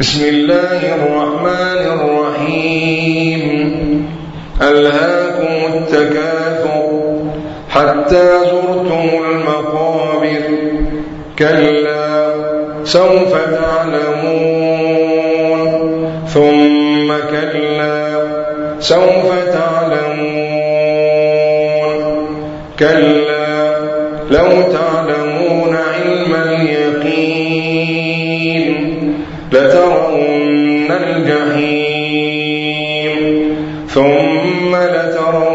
بسم الله الرحمن الرحيم ألهاكم التكاثر حتى زرتم المقابر كلا سوف تعلمون ثم كلا سوف تعلمون كلا لو تعلمون علم اليقين لترون الجحيم ثم لترون